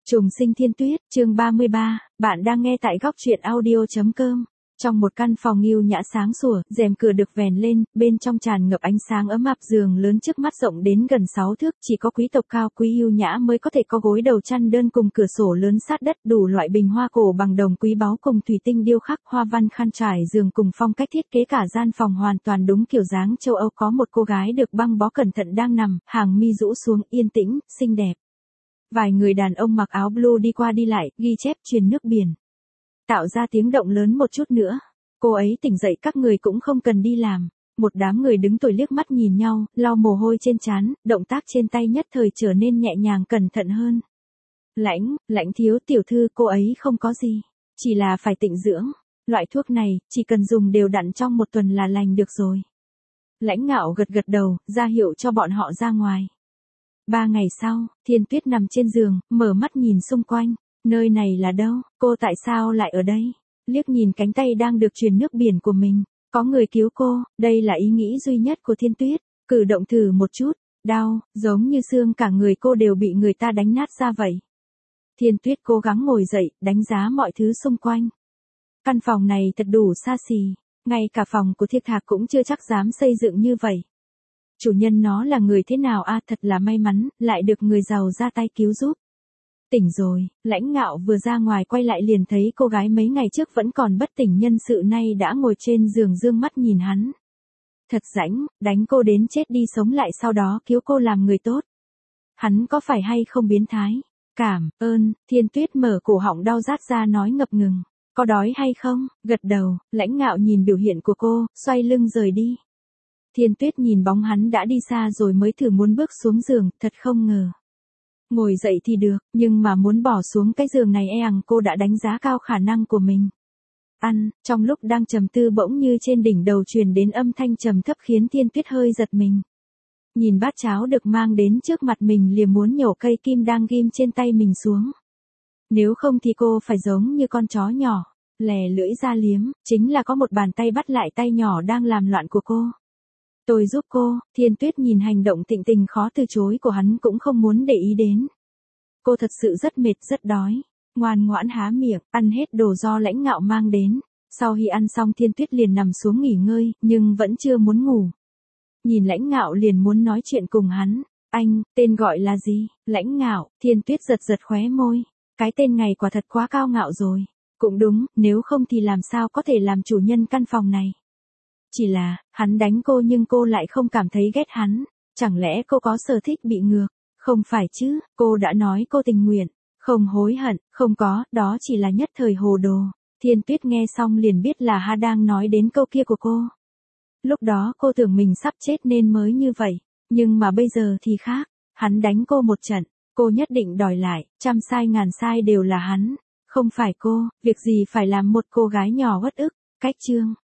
Trùng sinh thiên tuyết, chương 33, bạn đang nghe tại góc truyện audio.com. Trong một căn phòng yêu nhã sáng sủa, rèm cửa được vèn lên, bên trong tràn ngập ánh sáng ấm áp, giường lớn trước mắt rộng đến gần 6 thước, chỉ có quý tộc cao quý yêu nhã mới có thể có gối đầu chăn đơn cùng cửa sổ lớn sát đất, đủ loại bình hoa cổ bằng đồng quý báu cùng thủy tinh điêu khắc hoa văn khăn trải giường cùng phong cách thiết kế cả gian phòng hoàn toàn đúng kiểu dáng châu Âu. Có một cô gái được băng bó cẩn thận đang nằm, hàng mi rũ xuống, yên tĩnh, xinh đẹp. Vài người đàn ông mặc áo blue đi qua đi lại, ghi chép truyền nước biển. Tạo ra tiếng động lớn một chút nữa. Cô ấy tỉnh dậy, các người cũng không cần đi làm. Một đám người đứng tuổi liếc mắt nhìn nhau, lau mồ hôi trên trán, động tác trên tay nhất thời trở nên nhẹ nhàng cẩn thận hơn. Lãnh thiếu tiểu thư, cô ấy không có gì. Chỉ là phải tịnh dưỡng. Loại thuốc này, chỉ cần dùng đều đặn trong một tuần là lành được rồi. Lãnh Ngạo gật gật đầu, ra hiệu cho bọn họ ra ngoài. 3 ngày sau, Thiên Tuyết nằm trên giường, mở mắt nhìn xung quanh. Nơi này là đâu? Cô tại sao lại ở đây? Liếc nhìn cánh tay đang được truyền nước biển của mình. Có người cứu cô, đây là ý nghĩ duy nhất của Thiên Tuyết. Cử động thử một chút, đau, giống như xương cả người cô đều bị người ta đánh nát ra vậy. Thiên Tuyết cố gắng ngồi dậy, đánh giá mọi thứ xung quanh. Căn phòng này thật đủ xa xỉ, ngay cả phòng của Thiên Thạc cũng chưa chắc dám xây dựng như vậy. Chủ nhân nó là người thế nào a? Thật là may mắn, lại được người giàu ra tay cứu giúp. Tỉnh rồi, Lãnh Ngạo vừa ra ngoài quay lại liền thấy cô gái mấy ngày trước vẫn còn bất tỉnh nhân sự nay đã ngồi trên giường dương mắt nhìn hắn. Thật rãnh, đánh cô đến chết đi sống lại sau đó cứu cô làm người tốt. Hắn có phải hay không biến thái? Cảm ơn, Thiên Tuyết mở cổ họng đau rát ra nói ngập ngừng. Có đói hay không? Gật đầu, Lãnh Ngạo nhìn biểu hiện của cô, xoay lưng rời đi. Thiên Tuyết nhìn bóng hắn đã đi xa rồi mới thử muốn bước xuống giường, thật không ngờ. Ngồi dậy thì được, nhưng mà muốn bỏ xuống cái giường này cô đã đánh giá cao khả năng của mình. Trong lúc đang trầm tư bỗng như trên đỉnh đầu truyền đến âm thanh trầm thấp khiến Thiên Tuyết hơi giật mình. Nhìn bát cháo được mang đến trước mặt mình liền muốn nhổ cây kim đang ghim trên tay mình xuống. Nếu không thì cô phải giống như con chó nhỏ, lè lưỡi ra liếm, chính là có một bàn tay bắt lại tay nhỏ đang làm loạn của cô. Tôi giúp cô. Thiên Tuyết nhìn hành động thịnh tình khó từ chối của hắn cũng không muốn để ý đến. Cô thật sự rất mệt, rất đói. Ngoan ngoãn há miệng, ăn hết đồ do Lãnh Ngạo mang đến. Sau khi ăn xong Thiên Tuyết liền nằm xuống nghỉ ngơi, nhưng vẫn chưa muốn ngủ. Nhìn Lãnh Ngạo liền muốn nói chuyện cùng hắn. Anh, tên gọi là gì? Lãnh Ngạo. Thiên Tuyết giật giật khóe môi. Cái tên này quả thật quá cao ngạo rồi. Cũng đúng, nếu không thì làm sao có thể làm chủ nhân căn phòng này. Chỉ là, hắn đánh cô nhưng cô lại không cảm thấy ghét hắn. Chẳng lẽ cô có sở thích bị ngược? Không phải chứ, cô đã nói cô tình nguyện. Không hối hận, không có, đó chỉ là nhất thời hồ đồ. Thiên Tuyết nghe xong liền biết là hắn đang nói đến câu kia của cô. Lúc đó cô tưởng mình sắp chết nên mới như vậy. Nhưng mà bây giờ thì khác. Hắn đánh cô một trận, cô nhất định đòi lại, trăm sai ngàn sai đều là hắn. Không phải cô, việc gì phải làm một cô gái nhỏ uất ức. Cách chương